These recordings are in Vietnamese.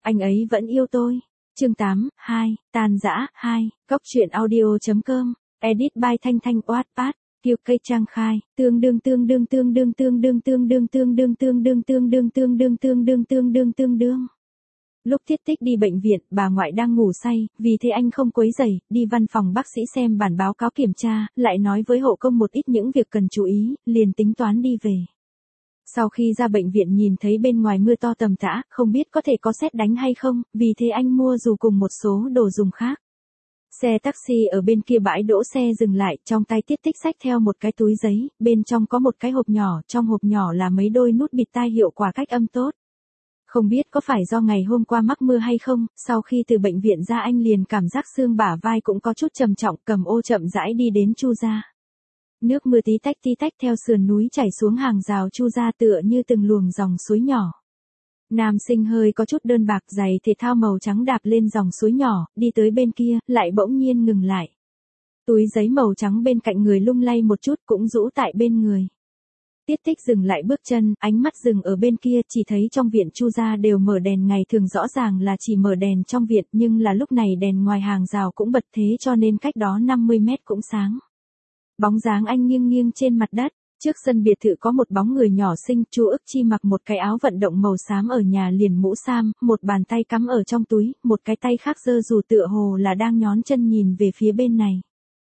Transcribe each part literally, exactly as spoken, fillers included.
Anh ấy vẫn yêu tôi. Chương tám, hai, tan rã, hai, góc truyện audio chấm com, edit by Thanh Thanh Wattpad, Kiều Cây Trang Khai, tương đương tương đương tương đương tương đương tương đương tương đương tương đương tương đương tương đương tương đương tương đương tương đương. Lúc Tiết Tích đi bệnh viện, bà ngoại đang ngủ say, vì thế anh không quấy rầy, đi văn phòng bác sĩ xem bản báo cáo kiểm tra, lại nói với hộ công một ít những việc cần chú ý, liền tính toán đi về. Sau khi ra bệnh viện nhìn thấy bên ngoài mưa to tầm tã, không biết có thể có sét đánh hay không, vì thế anh mua dù cùng một số đồ dùng khác. Xe taxi ở bên kia bãi đỗ xe dừng lại, trong tay Tiết Tích xách theo một cái túi giấy, bên trong có một cái hộp nhỏ, trong hộp nhỏ là mấy đôi nút bịt tai hiệu quả cách âm tốt. Không biết có phải do ngày hôm qua mắc mưa hay không, sau khi từ bệnh viện ra anh liền cảm giác xương bả vai cũng có chút trầm trọng, cầm ô chậm rãi đi đến Chu gia. Nước mưa tí tách tí tách theo sườn núi chảy xuống hàng rào Chu gia tựa như từng luồng dòng suối nhỏ. Nam sinh hơi có chút đơn bạc, giày thể thao màu trắng đạp lên dòng suối nhỏ, đi tới bên kia, lại bỗng nhiên ngừng lại. Túi giấy màu trắng bên cạnh người lung lay một chút cũng rũ tại bên người. Tiết Tích dừng lại bước chân, ánh mắt dừng ở bên kia, chỉ thấy trong viện Chu gia đều mở đèn, ngày thường rõ ràng là chỉ mở đèn trong viện, nhưng là lúc này đèn ngoài hàng rào cũng bật, thế cho nên cách đó năm mươi mét cũng sáng. Bóng dáng anh nghiêng nghiêng trên mặt đất, trước sân biệt thự có một bóng người nhỏ xinh, Chu Ức Chi mặc một cái áo vận động màu xám ở nhà liền mũ sam, một bàn tay cắm ở trong túi, một cái tay khác giơ dù tựa hồ là đang nhón chân nhìn về phía bên này.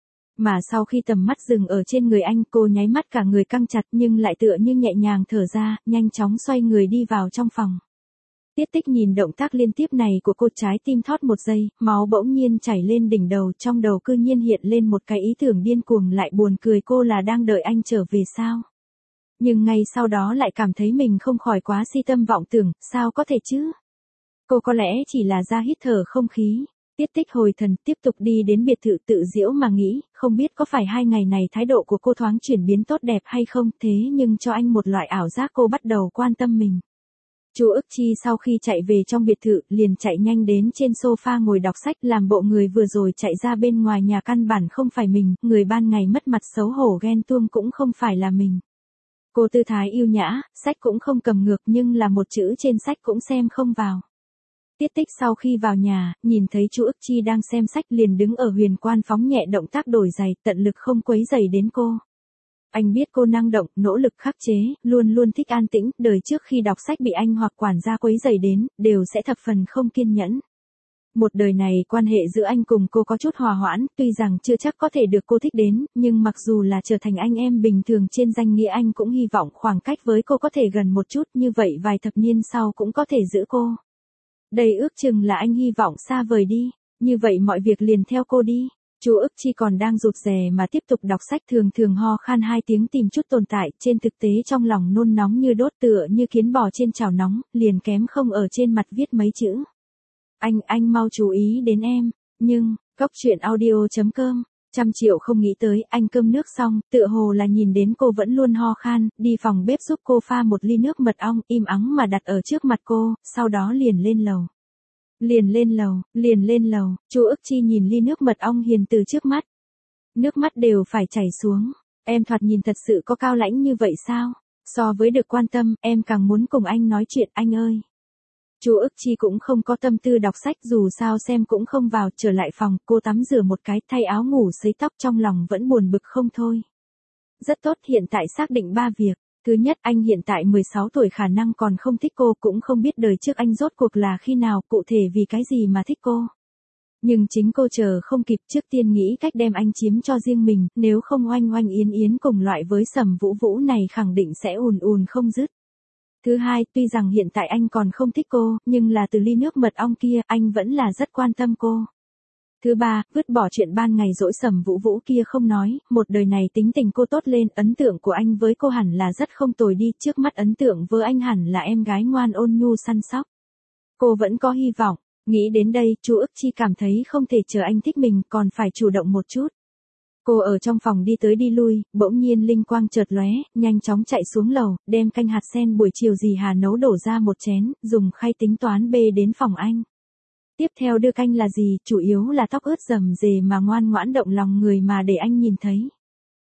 Mà sau khi tầm mắt dừng ở trên người anh, cô nháy mắt cả người căng chặt nhưng lại tựa như nhẹ nhàng thở ra, nhanh chóng xoay người đi vào trong phòng. Tiết Tích nhìn động tác liên tiếp này của cô, trái tim thót một giây, máu bỗng nhiên chảy lên đỉnh đầu, trong đầu cư nhiên hiện lên một cái ý tưởng điên cuồng, lại buồn cười, cô là đang đợi anh trở về sao? Nhưng ngay sau đó lại cảm thấy mình không khỏi quá si tâm vọng tưởng, sao có thể chứ? Cô có lẽ chỉ là ra hít thở không khí. Tiết Tích hồi thần, tiếp tục đi đến biệt thự, tự giễu mà nghĩ, không biết có phải hai ngày này thái độ của cô thoáng chuyển biến tốt đẹp hay không, thế nhưng cho anh một loại ảo giác cô bắt đầu quan tâm mình. Chu Ức Chi sau khi chạy về trong biệt thự, liền chạy nhanh đến trên sofa ngồi đọc sách, làm bộ người vừa rồi chạy ra bên ngoài nhà căn bản không phải mình, người ban ngày mất mặt xấu hổ ghen tuông cũng không phải là mình. Cô tư thái yêu nhã, sách cũng không cầm ngược nhưng là một chữ trên sách cũng xem không vào. Tiết Tích sau khi vào nhà, nhìn thấy Chu Ức Chi đang xem sách liền đứng ở huyền quan phóng nhẹ động tác đổi giày, tận lực không quấy rầy đến cô. Anh biết cô năng động, nỗ lực khắc chế, luôn luôn thích an tĩnh, đời trước khi đọc sách bị anh hoặc quản gia quấy rầy đến, đều sẽ thập phần không kiên nhẫn. Một đời này quan hệ giữa anh cùng cô có chút hòa hoãn, tuy rằng chưa chắc có thể được cô thích đến, nhưng mặc dù là trở thành anh em bình thường trên danh nghĩa, anh cũng hy vọng khoảng cách với cô có thể gần một chút, như vậy vài thập niên sau cũng có thể giữ cô. Đây ước chừng là anh hy vọng xa vời đi, như vậy mọi việc liền theo cô đi. Chu Ức Chi còn đang rụt rè mà tiếp tục đọc sách, thường thường ho khan hai tiếng tìm chút tồn tại, trên thực tế trong lòng nôn nóng như đốt, tựa như kiến bò trên chảo nóng, liền kém không ở trên mặt viết mấy chữ. Anh, anh mau chú ý đến em, nhưng, góc truyện audio chấm com, trăm triệu không nghĩ tới, anh cơm nước xong, tựa hồ là nhìn đến cô vẫn luôn ho khan, đi phòng bếp giúp cô pha một ly nước mật ong, im ắng mà đặt ở trước mặt cô, sau đó liền lên lầu. Liền lên lầu, liền lên lầu, Chu Ức Chi nhìn ly nước mật ong hiền từ trước mắt. Nước mắt đều phải chảy xuống, em thoạt nhìn thật sự có cao lãnh như vậy sao? So với được quan tâm, em càng muốn cùng anh nói chuyện, anh ơi. Chu Ức Chi cũng không có tâm tư đọc sách, dù sao xem cũng không vào, trở lại phòng, cô tắm rửa một cái, thay áo ngủ, sấy tóc, trong lòng vẫn buồn bực không thôi. Rất tốt, hiện tại xác định ba việc. Thứ nhất, anh hiện tại mười sáu tuổi, khả năng còn không thích cô, cũng không biết đời trước anh rốt cuộc là khi nào, cụ thể vì cái gì mà thích cô. Nhưng chính cô chờ không kịp, trước tiên nghĩ cách đem anh chiếm cho riêng mình, nếu không oanh oanh yến yến cùng loại với Sầm Vũ Vũ này khẳng định sẽ ùn ùn không dứt. Thứ hai, tuy rằng hiện tại anh còn không thích cô, nhưng là từ ly nước mật ong kia, anh vẫn là rất quan tâm cô. Thứ ba, vứt bỏ chuyện ban ngày dỗi Sầm Vũ Vũ kia không nói, một đời này tính tình cô tốt lên, ấn tượng của anh với cô hẳn là rất không tồi đi, trước mắt ấn tượng với anh hẳn là em gái ngoan ôn nhu săn sóc. Cô vẫn có hy vọng, nghĩ đến đây, Chu Ức Chi cảm thấy không thể chờ anh thích mình, còn phải chủ động một chút. Cô ở trong phòng đi tới đi lui, bỗng nhiên linh quang chợt lóe, nhanh chóng chạy xuống lầu, đem canh hạt sen buổi chiều dì Hà nấu đổ ra một chén, dùng khay tính toán bê đến phòng anh. Tiếp theo đưa canh là gì, chủ yếu là tóc ướt rầm rề mà ngoan ngoãn động lòng người mà để anh nhìn thấy.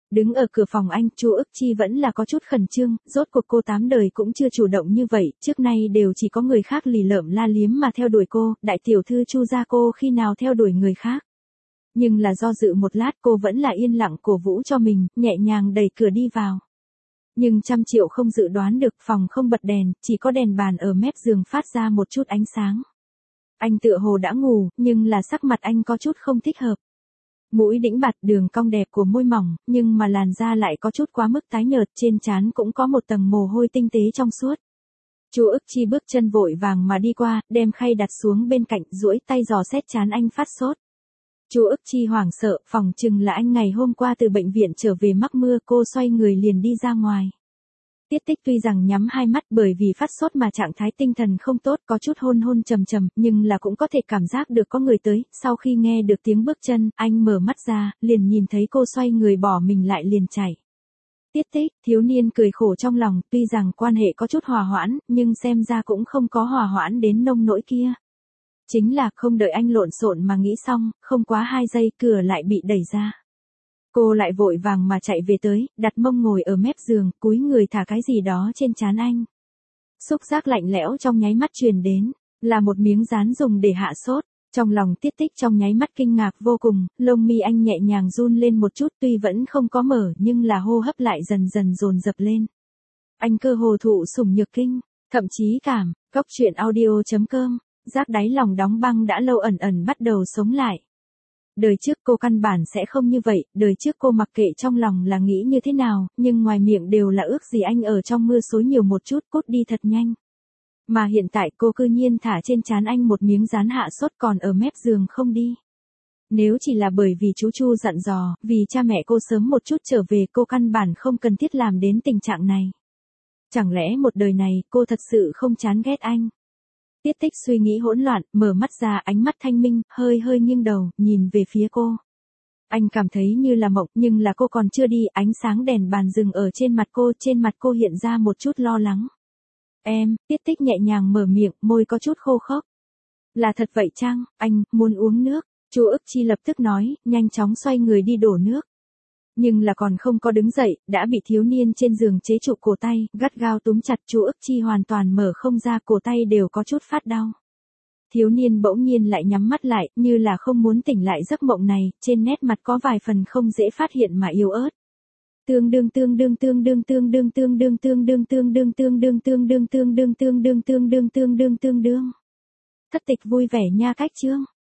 Đứng ở cửa phòng anh, Chu Ức Chi vẫn là có chút khẩn trương, rốt cuộc cô tám đời cũng chưa chủ động như vậy, trước nay đều chỉ có người khác lì lợm la liếm mà theo đuổi cô, đại tiểu thư Chu gia cô khi nào theo đuổi người khác. Nhưng là do dự một lát cô vẫn là yên lặng cổ vũ cho mình, nhẹ nhàng đẩy cửa đi vào. Nhưng trăm triệu không dự đoán được, phòng không bật đèn, chỉ có đèn bàn ở mép giường phát ra một chút ánh sáng. Anh tựa hồ đã ngủ, nhưng là sắc mặt anh có chút không thích hợp. Mũi đĩnh bạt, đường cong đẹp của môi mỏng, nhưng mà làn da lại có chút quá mức tái nhợt, trên trán cũng có một tầng mồ hôi tinh tế trong suốt. Chu Ức Chi bước chân vội vàng mà đi qua, đem khay đặt xuống bên cạnh, duỗi tay dò xét trán anh phát sốt. Chu Ức Chi hoảng sợ, phỏng chừng là anh ngày hôm qua từ bệnh viện trở về mắc mưa, cô xoay người liền đi ra ngoài. Tiết Tích tuy rằng nhắm hai mắt bởi vì phát sốt mà trạng thái tinh thần không tốt, có chút hôn hôn trầm trầm, nhưng là cũng có thể cảm giác được có người tới, sau khi nghe được tiếng bước chân, anh mở mắt ra, liền nhìn thấy cô xoay người bỏ mình lại liền chạy. Tiết Tích, thiếu niên cười khổ trong lòng, tuy rằng quan hệ có chút hòa hoãn, nhưng xem ra cũng không có hòa hoãn đến nông nỗi kia. Chính là không đợi anh lộn xộn mà nghĩ xong, không quá hai giây cửa lại bị đẩy ra. Cô lại vội vàng mà chạy về tới, đặt mông ngồi ở mép giường, cúi người thả cái gì đó trên trán anh. Xúc giác lạnh lẽo trong nháy mắt truyền đến, là một miếng dán dùng để hạ sốt. Trong lòng Tiết Tích trong nháy mắt kinh ngạc vô cùng, lông mi anh nhẹ nhàng run lên một chút, tuy vẫn không có mở nhưng là hô hấp lại dần dần dồn dập lên. Anh cơ hồ thụ sủng nhược kinh, thậm chí cảm, góc truyện audio chấm com, giác đáy lòng đóng băng đã lâu ẩn ẩn bắt đầu sống lại. Đời trước cô căn bản sẽ không như vậy, đời trước cô mặc kệ trong lòng là nghĩ như thế nào, nhưng ngoài miệng đều là ước gì anh ở trong mưa xối nhiều một chút, cút đi thật nhanh. Mà hiện tại cô cư nhiên thả trên trán anh một miếng dán hạ sốt còn ở mép giường không đi. Nếu chỉ là bởi vì chú Chu dặn dò, vì cha mẹ cô sớm một chút trở về, cô căn bản không cần thiết làm đến tình trạng này. Chẳng lẽ một đời này cô thật sự không chán ghét anh? Tiết Tích suy nghĩ hỗn loạn, mở mắt ra, ánh mắt thanh minh, hơi hơi nghiêng đầu, nhìn về phía cô. Anh cảm thấy như là mộng, nhưng là cô còn chưa đi, ánh sáng đèn bàn dừng ở trên mặt cô, trên mặt cô hiện ra một chút lo lắng. Em, Tiết Tích nhẹ nhàng mở miệng, môi có chút khô khốc. Là thật vậy chăng, anh, muốn uống nước. Chu Ức Chi lập tức nói, nhanh chóng xoay người đi đổ nước. Nhưng là còn không có đứng dậy, đã bị thiếu niên trên giường chế trụ cổ tay, gắt gao túm chặt. Chu Ức Chi hoàn toàn mở không ra, cổ tay đều có chút phát đau. Thiếu niên bỗng nhiên lại nhắm mắt lại, như là không muốn tỉnh lại giấc mộng này, trên nét mặt có vài phần không dễ phát hiện mà yếu ớt. Tương đương tương đương tương đương tương đương tương đương tương đương tương đương tương đương tương đương tương đương tương đương tương đương tương đương tương đương. Thất tịch vui vẻ nha cách chương.